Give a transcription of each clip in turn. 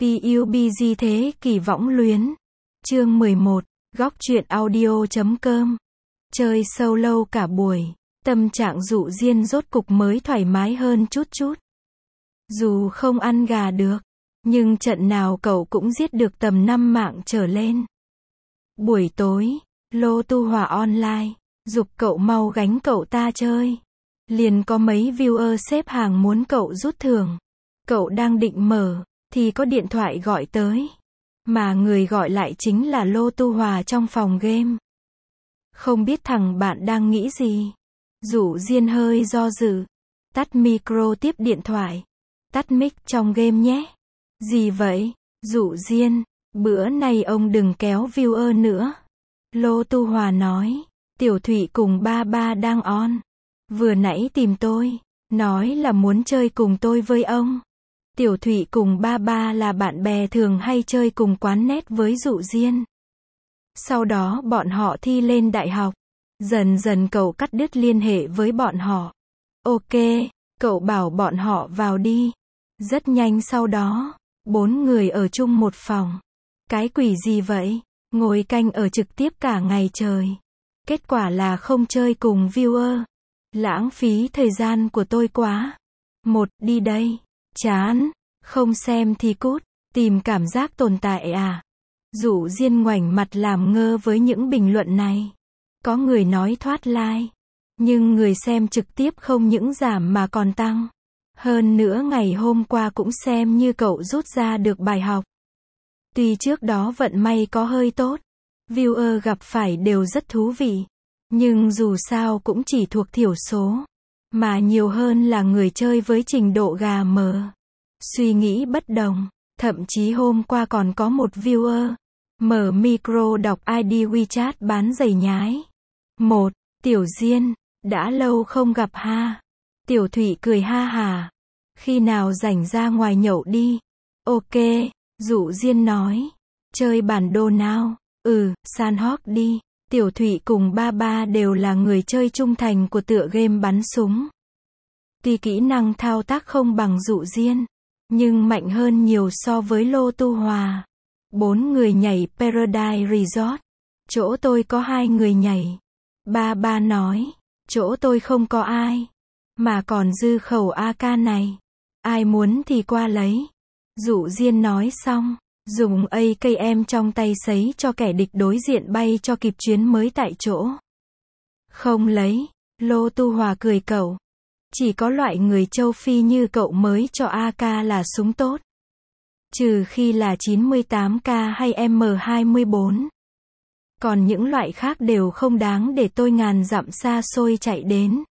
PUBG thế kỷ võng luyến. Chương 11, góc truyện audio.com. Chơi sâu lâu cả buổi, tâm trạng Dụ Diên rốt cục mới thoải mái hơn chút. Dù không ăn gà được, nhưng trận nào cậu cũng giết được tầm 5 mạng trở lên. Buổi tối, Lô Tu Hòa online, giục cậu mau gánh cậu ta chơi. Liền có mấy viewer xếp hàng muốn cậu rút thưởng. Cậu đang định mở, thì có điện thoại gọi tới. Mà người gọi lại chính là Lô Tu Hòa trong phòng game. Không biết thằng bạn đang nghĩ gì. Dụ Diên hơi do dự. Tắt micro tiếp điện thoại. Tắt mic trong game nhé. Gì vậy? Dụ Diên, bữa nay ông đừng kéo viewer nữa. Lô Tu Hòa nói. Tiểu Thụy cùng ba đang on. Vừa nãy tìm tôi, nói là muốn chơi cùng tôi với ông. Tiểu Thụy cùng ba là bạn bè thường hay chơi cùng quán net với Dụ Diên. Sau đó bọn họ thi lên đại học. Dần dần cậu cắt đứt liên hệ với bọn họ. Ok, cậu bảo bọn họ vào đi. Rất nhanh sau đó, 4 người ở chung một phòng. Cái quỷ gì vậy? Ngồi canh ở trực tiếp cả ngày trời. Kết quả là không chơi cùng viewer. Lãng phí thời gian của tôi quá. Đi đây. Chán. Không xem thì cút. Tìm cảm giác tồn tại à? Dụ Diên ngoảnh mặt làm ngơ với những bình luận này. Có người nói thoát like. Nhưng người xem trực tiếp không những giảm mà còn tăng. Hơn nữa ngày hôm qua cũng xem như cậu rút ra được bài học. Tuy trước đó vận may có hơi tốt. Viewer gặp phải đều rất thú vị. Nhưng dù sao cũng chỉ thuộc thiểu số. Mà nhiều hơn là người chơi với trình độ gà mờ. Suy nghĩ bất đồng. Thậm chí hôm qua còn có một viewer mở micro đọc ID WeChat bán giày nhái. Tiểu Diên, đã lâu không gặp ha. Tiểu Thụy cười ha hả. Khi nào rảnh ra ngoài nhậu đi. Ok, Dụ Diên nói. Chơi bản đồ nào? Sandbox đi. Tiểu Thụy cùng ba đều là người chơi trung thành của tựa game bắn súng. Tuy kỹ năng thao tác không bằng Dụ Diên, nhưng mạnh hơn nhiều so với Lô Tu Hòa. 4 người nhảy Paradise Resort. Chỗ tôi có 2 người nhảy. Ba nói, chỗ tôi không có ai. Mà còn dư khẩu AK này. Ai muốn thì qua lấy. Dụ Diên nói xong, dùng AKM trong tay sấy cho kẻ địch đối diện bay cho kịp chuyến mới tại chỗ. Không lấy. Lô Tu Hòa cười cậu. Chỉ có loại người châu Phi như cậu mới cho AK là súng tốt. Trừ khi là 98K hay M24. Còn những loại khác đều không đáng để tôi ngàn dặm xa xôi chạy đến.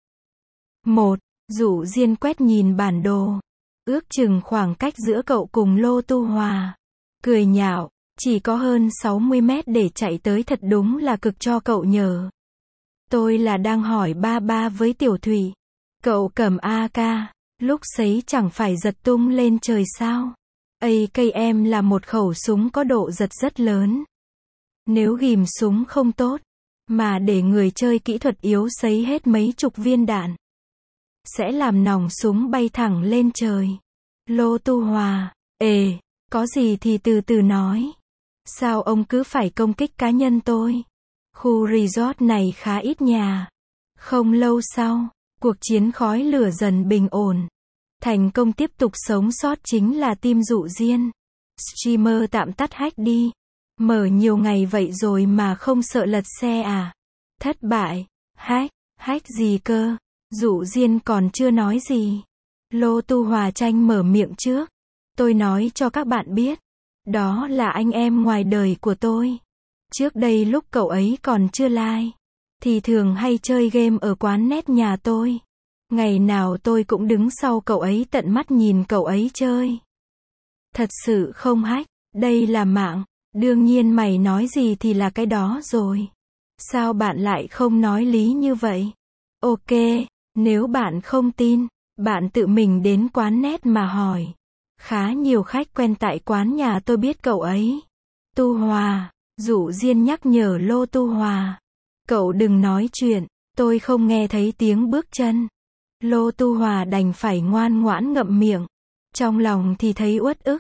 Dụ Diên quét nhìn bản đồ. Ước chừng khoảng cách giữa cậu cùng Lô Tu Hòa. Cười nhạo, chỉ có hơn 60 mét để chạy tới thật đúng là cực cho cậu nhờ. Tôi là đang hỏi ba với Tiểu Thụy. Cậu cầm AK, lúc sấy chẳng phải giật tung lên trời sao? AKM là một khẩu súng có độ giật rất lớn. Nếu ghim súng không tốt, mà để người chơi kỹ thuật yếu sấy hết mấy chục viên đạn, sẽ làm nòng súng bay thẳng lên trời. Lô Tu Hòa, có gì thì từ từ nói. Sao ông cứ phải công kích cá nhân tôi? Khu resort này khá ít nhà. Không lâu sau, cuộc chiến khói lửa dần bình ổn. Thành công tiếp tục sống sót chính là team Dụ Diên. Streamer tạm tắt hack đi. Mở nhiều ngày vậy rồi mà không sợ lật xe à? Thất bại. Hack gì cơ? Dụ Diên còn chưa nói gì. Lô Tu Hòa tranh mở miệng trước. Tôi nói cho các bạn biết. Đó là anh em ngoài đời của tôi. Trước đây lúc cậu ấy còn chưa like, thì thường hay chơi game ở quán net nhà tôi. Ngày nào tôi cũng đứng sau cậu ấy tận mắt nhìn cậu ấy chơi. Thật sự không hack, đây là mạng. Đương nhiên mày nói gì thì là cái đó rồi. Sao bạn lại không nói lý như vậy? Ok, nếu bạn không tin, bạn tự mình đến quán net mà hỏi. Khá nhiều khách quen tại quán nhà tôi biết cậu ấy. Tu Hòa, Dụ Diên nhắc nhở Lô Tu Hòa. Cậu đừng nói chuyện, tôi không nghe thấy tiếng bước chân. Lô Tu Hòa đành phải ngoan ngoãn ngậm miệng. Trong lòng thì thấy uất ức.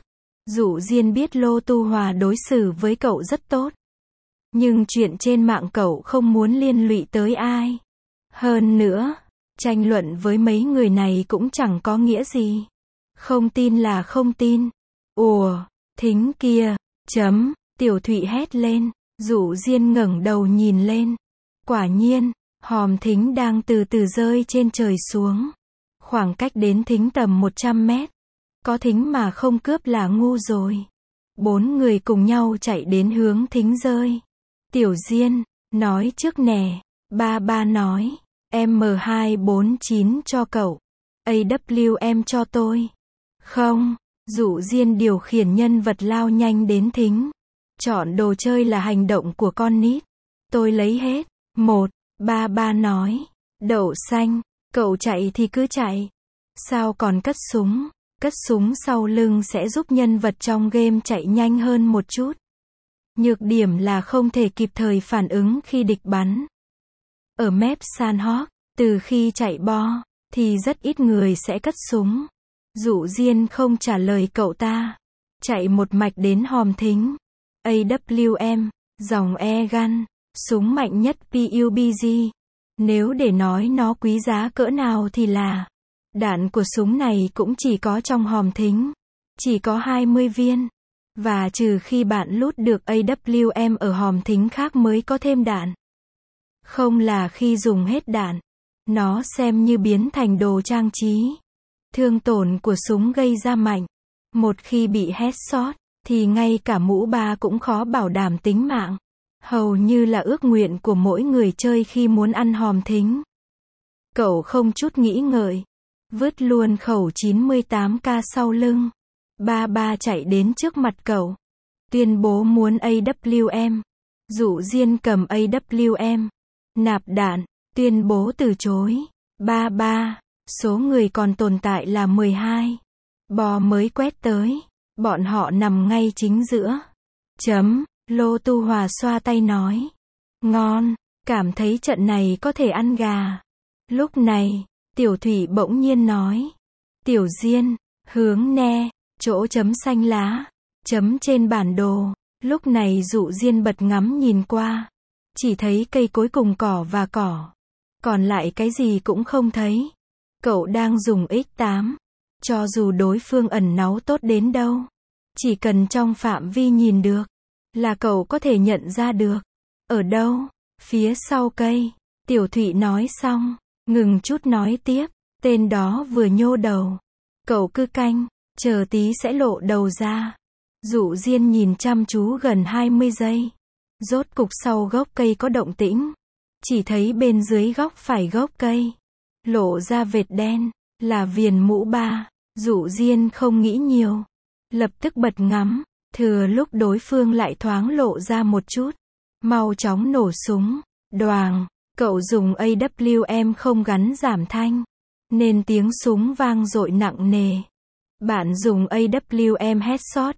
Dụ Diên biết Lô Tu Hòa đối xử với cậu rất tốt. Nhưng chuyện trên mạng cậu không muốn liên lụy tới ai. Hơn nữa, tranh luận với mấy người này cũng chẳng có nghĩa gì. Không tin là không tin. Ủa, Thính kia, Tiểu Thụy hét lên. Dụ Diên ngẩng đầu nhìn lên. Quả nhiên, hòm Thính đang từ từ rơi trên trời xuống. Khoảng cách đến Thính tầm 100 mét. Có Thính mà không cướp là ngu rồi. 4 người cùng nhau chạy đến hướng Thính rơi. Tiểu Diên, nói trước nè. Ba nói, M249 cho cậu. AWM cho tôi. Không, Dụ Diên điều khiển nhân vật lao nhanh đến Thính. Chọn đồ chơi là hành động của con nít. Tôi lấy hết. Ba nói. Đậu xanh, cậu chạy thì cứ chạy. Sao còn cất súng? Cất súng sau lưng sẽ giúp nhân vật trong game chạy nhanh hơn một chút. Nhược điểm là không thể kịp thời phản ứng khi địch bắn. Ở map Sandhawk, từ khi chạy bo, thì rất ít người sẽ cất súng. Dụ Diên không trả lời cậu ta. Chạy một mạch đến hòm Thính. AWM, dòng E-gun, súng mạnh nhất PUBG. Nếu để nói nó quý giá cỡ nào thì là, đạn của súng này cũng chỉ có trong hòm Thính. Chỉ có 20 viên. Và trừ khi bạn lút được AWM ở hòm Thính khác mới có thêm đạn. Không là khi dùng hết đạn, nó xem như biến thành đồ trang trí. Thương tổn của súng gây ra mạnh. Một khi bị headshot, thì ngay cả mũ ba cũng khó bảo đảm tính mạng. Hầu như là ước nguyện của mỗi người chơi khi muốn ăn hòm Thính. Cậu không chút nghĩ ngợi. Vứt luôn khẩu 98K sau lưng. Ba chạy đến trước mặt cậu. Tuyên bố muốn AWM. Dụ Diên cầm AWM. Nạp đạn. Tuyên bố từ chối. Ba. Số người còn tồn tại là 12. Bò mới quét tới. Bọn họ nằm ngay chính giữa. Lô Tu Hòa xoa tay nói. Ngon. Cảm thấy trận này có thể ăn gà. Lúc này, Tiểu Thụy bỗng nhiên nói. Tiểu Diên, hướng ne, chỗ chấm xanh lá. Chấm trên bản đồ. Lúc này Dụ Diên bật ngắm nhìn qua. Chỉ thấy cây cối cùng cỏ và cỏ. Còn lại cái gì cũng không thấy. Cậu đang dùng X8. Cho dù đối phương ẩn náu tốt đến đâu. Chỉ cần trong phạm vi nhìn được. Là cậu có thể nhận ra được. Ở đâu? Phía sau cây. Tiểu Thụy nói xong. Ngừng chút nói tiếp. Tên đó vừa nhô đầu. Cậu cứ canh. Chờ tí sẽ lộ đầu ra. Dụ Diên nhìn chăm chú gần 20 giây. Rốt cục sau gốc cây có động tĩnh. Chỉ thấy bên dưới góc phải gốc cây. Lộ ra vệt đen. Là viền mũ ba. Dụ Diên không nghĩ nhiều. Lập tức bật ngắm. Thừa lúc đối phương lại thoáng lộ ra một chút. Mau chóng nổ súng. Đoàng. Cậu dùng AWM không gắn giảm thanh. Nên tiếng súng vang dội nặng nề. Bạn dùng AWM headshot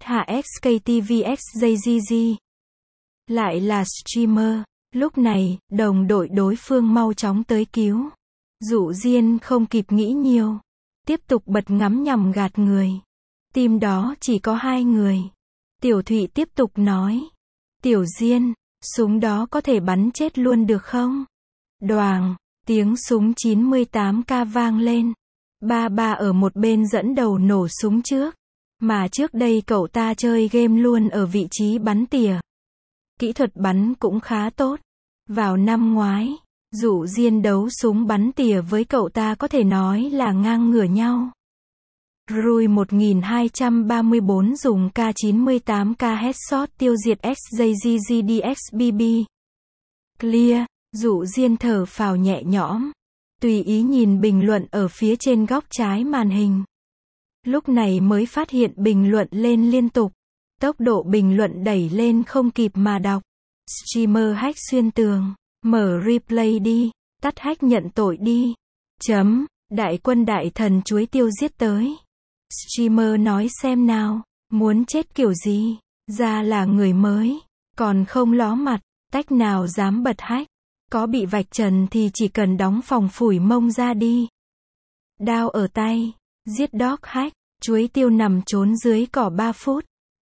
HXKTVXJGG. Lại là streamer. Lúc này, đồng đội đối phương mau chóng tới cứu. Dụ Diên không kịp nghĩ nhiều. Tiếp tục bật ngắm nhằm gạt người. Team đó chỉ có 2 người. Tiểu Thụy tiếp tục nói. Tiểu Diên, súng đó có thể bắn chết luôn được không? Đoàng, tiếng súng 98K vang lên. Ba ở một bên dẫn đầu nổ súng trước. Mà trước đây cậu ta chơi game luôn ở vị trí bắn tỉa. Kỹ thuật bắn cũng khá tốt. Vào năm ngoái, Dụ Diên đấu súng bắn tỉa với cậu ta có thể nói là ngang ngửa nhau. Rui 1234 dùng K98K headshot tiêu diệt XJGGDXBB. Clear, Dụ Diên thở phào nhẹ nhõm. Tùy ý nhìn bình luận ở phía trên góc trái màn hình. Lúc này mới phát hiện bình luận lên liên tục. Tốc độ bình luận đẩy lên không kịp mà đọc. Streamer hack xuyên tường. Mở replay đi. Tắt hack nhận tội đi. Đại quân đại thần chuối tiêu giết tới. Streamer nói xem nào. Muốn chết kiểu gì? Ra là người mới. Còn không ló mặt. Tách nào dám bật hack. Có bị vạch trần thì chỉ cần đóng phòng phủi mông ra đi. Đao ở tay. Giết dog hack. Chuối tiêu nằm trốn dưới cỏ 3 phút.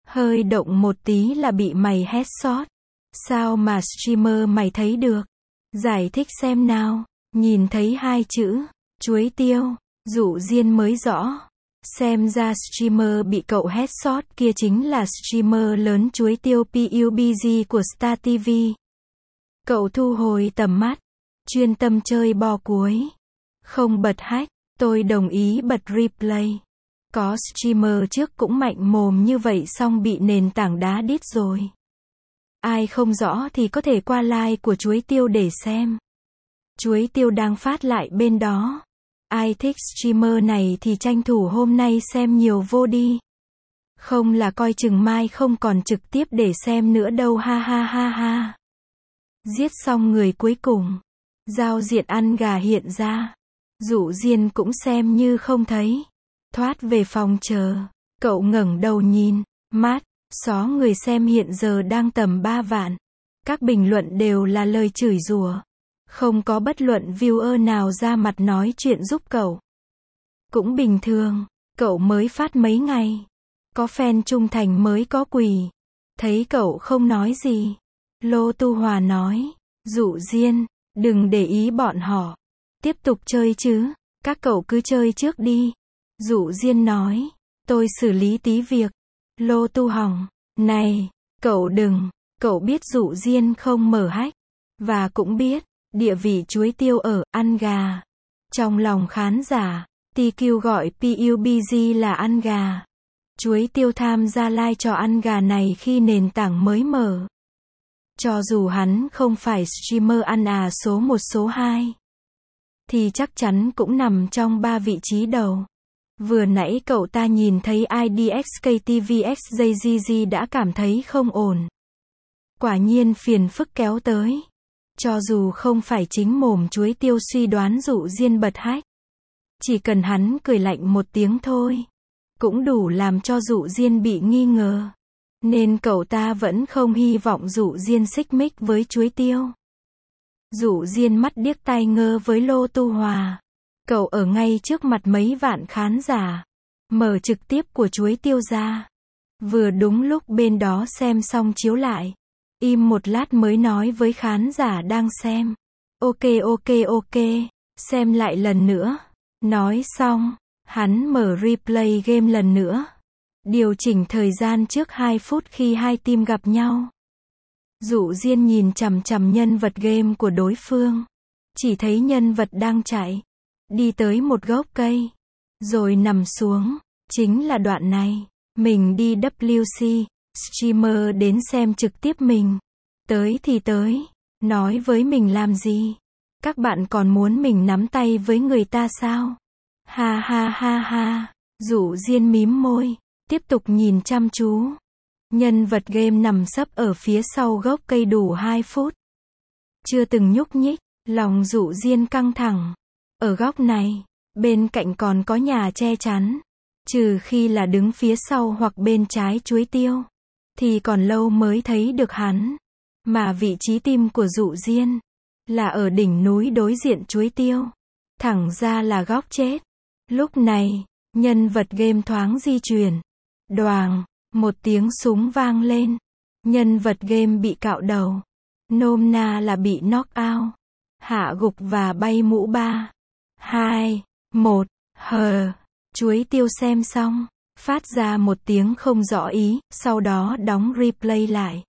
Hơi động một tí là bị mày headshot. Sao mà streamer mày thấy được? Giải thích xem nào. Nhìn thấy hai chữ, chuối tiêu, Dụ Diên mới rõ. Xem ra streamer bị cậu headshot kia chính là streamer lớn chuối tiêu PUBG của Star TV. Cậu thu hồi tầm mắt, chuyên tâm chơi bò cuối. Không bật hack, tôi đồng ý bật replay. Có streamer trước cũng mạnh mồm như vậy xong bị nền tảng đá đít rồi. Ai không rõ thì có thể qua like của chuối tiêu để xem. Chuối tiêu đang phát lại bên đó. Ai thích streamer này thì tranh thủ hôm nay xem nhiều vô đi. Không là coi chừng mai không còn trực tiếp để xem nữa đâu ha ha ha ha. Giết xong người cuối cùng. Giao diện ăn gà hiện ra. Dụ Diên cũng xem như không thấy. Thoát về phòng chờ. Cậu ngẩng đầu nhìn. Mát. Xó người xem hiện giờ đang tầm 3 vạn. Các bình luận đều là lời chửi rủa. Không có bất luận viewer nào ra mặt nói chuyện giúp cậu. Cũng bình thường. Cậu mới phát mấy ngày. Có fan trung thành mới có quỳ. Thấy cậu không nói gì. Lô Tu Hòa nói. Dụ Diên, đừng để ý bọn họ. Tiếp tục chơi chứ. Các cậu cứ chơi trước đi. Dụ Diên nói. Tôi xử lý tí việc. Lô Tu Hỏng. Này, cậu đừng. Cậu biết Dụ Diên không mở hack. Và cũng biết, địa vị chuối tiêu ở ăn gà. Trong lòng khán giả, TQ gọi PUBG là ăn gà. Chuối tiêu tham gia live trò ăn gà này khi nền tảng mới mở. Cho dù hắn không phải streamer ăn số 1 số 2, thì chắc chắn cũng nằm trong 3 vị trí đầu. Vừa nãy cậu ta nhìn thấy IDXKTVXJGG đã cảm thấy không ổn. Quả nhiên phiền phức kéo tới. Cho dù không phải chính mồm chuối tiêu suy đoán Dụ Diên bật hack. Chỉ cần hắn cười lạnh một tiếng thôi. Cũng đủ làm cho Dụ Diên bị nghi ngờ. Nên cậu ta vẫn không hy vọng Dụ Diên xích mích với chuối tiêu. Dụ Diên mắt điếc tai ngơ với Lô Tu Hòa. Cậu ở ngay trước mặt mấy vạn khán giả. Mở trực tiếp của chuối tiêu ra. Vừa đúng lúc bên đó xem xong chiếu lại. Im một lát mới nói với khán giả đang xem. Ok, xem lại lần nữa. Nói xong, hắn mở replay game lần nữa. Điều chỉnh thời gian trước 2 phút khi hai team gặp nhau. Dụ Diên nhìn chằm chằm nhân vật game của đối phương. Chỉ thấy nhân vật đang chạy. Đi tới một gốc cây. Rồi nằm xuống. Chính là đoạn này. Mình đi WC. Streamer đến xem trực tiếp mình. Tới thì tới. Nói với mình làm gì? Các bạn còn muốn mình nắm tay với người ta sao? Ha ha ha ha. Dụ Diên mím môi. Tiếp tục nhìn chăm chú. Nhân vật game nằm sấp ở phía sau gốc cây đủ 2 phút. Chưa từng nhúc nhích. Lòng Dụ Diên căng thẳng. Ở góc này, bên cạnh còn có nhà che chắn. Trừ khi là đứng phía sau hoặc bên trái chuối tiêu. Thì còn lâu mới thấy được hắn. Mà vị trí tim của Dụ Diên là ở đỉnh núi đối diện chuối tiêu. Thẳng ra là góc chết. Lúc này, nhân vật game thoáng di chuyển. Đoàng, một tiếng súng vang lên. Nhân vật game bị cạo đầu. Nôm na là bị knock out. Hạ gục và bay mũ 3, 2, 1, hờ. Chuối tiêu xem xong, phát ra một tiếng không rõ ý, sau đó đóng replay lại.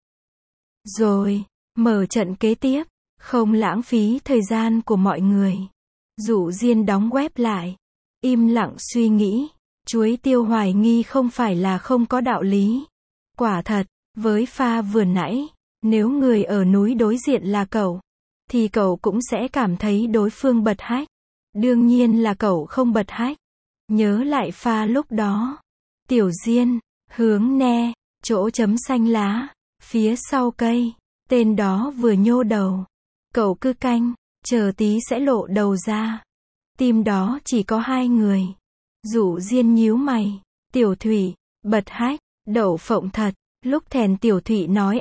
Rồi, mở trận kế tiếp, không lãng phí thời gian của mọi người. Dụ Diên đóng web lại, im lặng suy nghĩ. Chuối tiêu hoài nghi không phải là không có đạo lý. Quả thật, với pha vừa nãy, nếu người ở núi đối diện là cậu, thì cậu cũng sẽ cảm thấy đối phương bật hack. Đương nhiên là cậu không bật hack. Nhớ lại pha lúc đó. Tiểu Diên, hướng ne, chỗ chấm xanh lá, phía sau cây, tên đó vừa nhô đầu. Cậu cứ canh, chờ tí sẽ lộ đầu ra. Team đó chỉ có 2 người. Dụ Diên nhíu mày. Tiểu Thủy, bật hack, đậu phộng thật. Lúc thèn Tiểu Thụy nói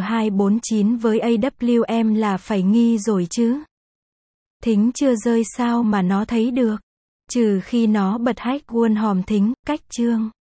M249 với AWM là phải nghi rồi chứ. Thính chưa rơi sao mà nó thấy được. Trừ khi nó bật hack Won hòm thính, cách chương.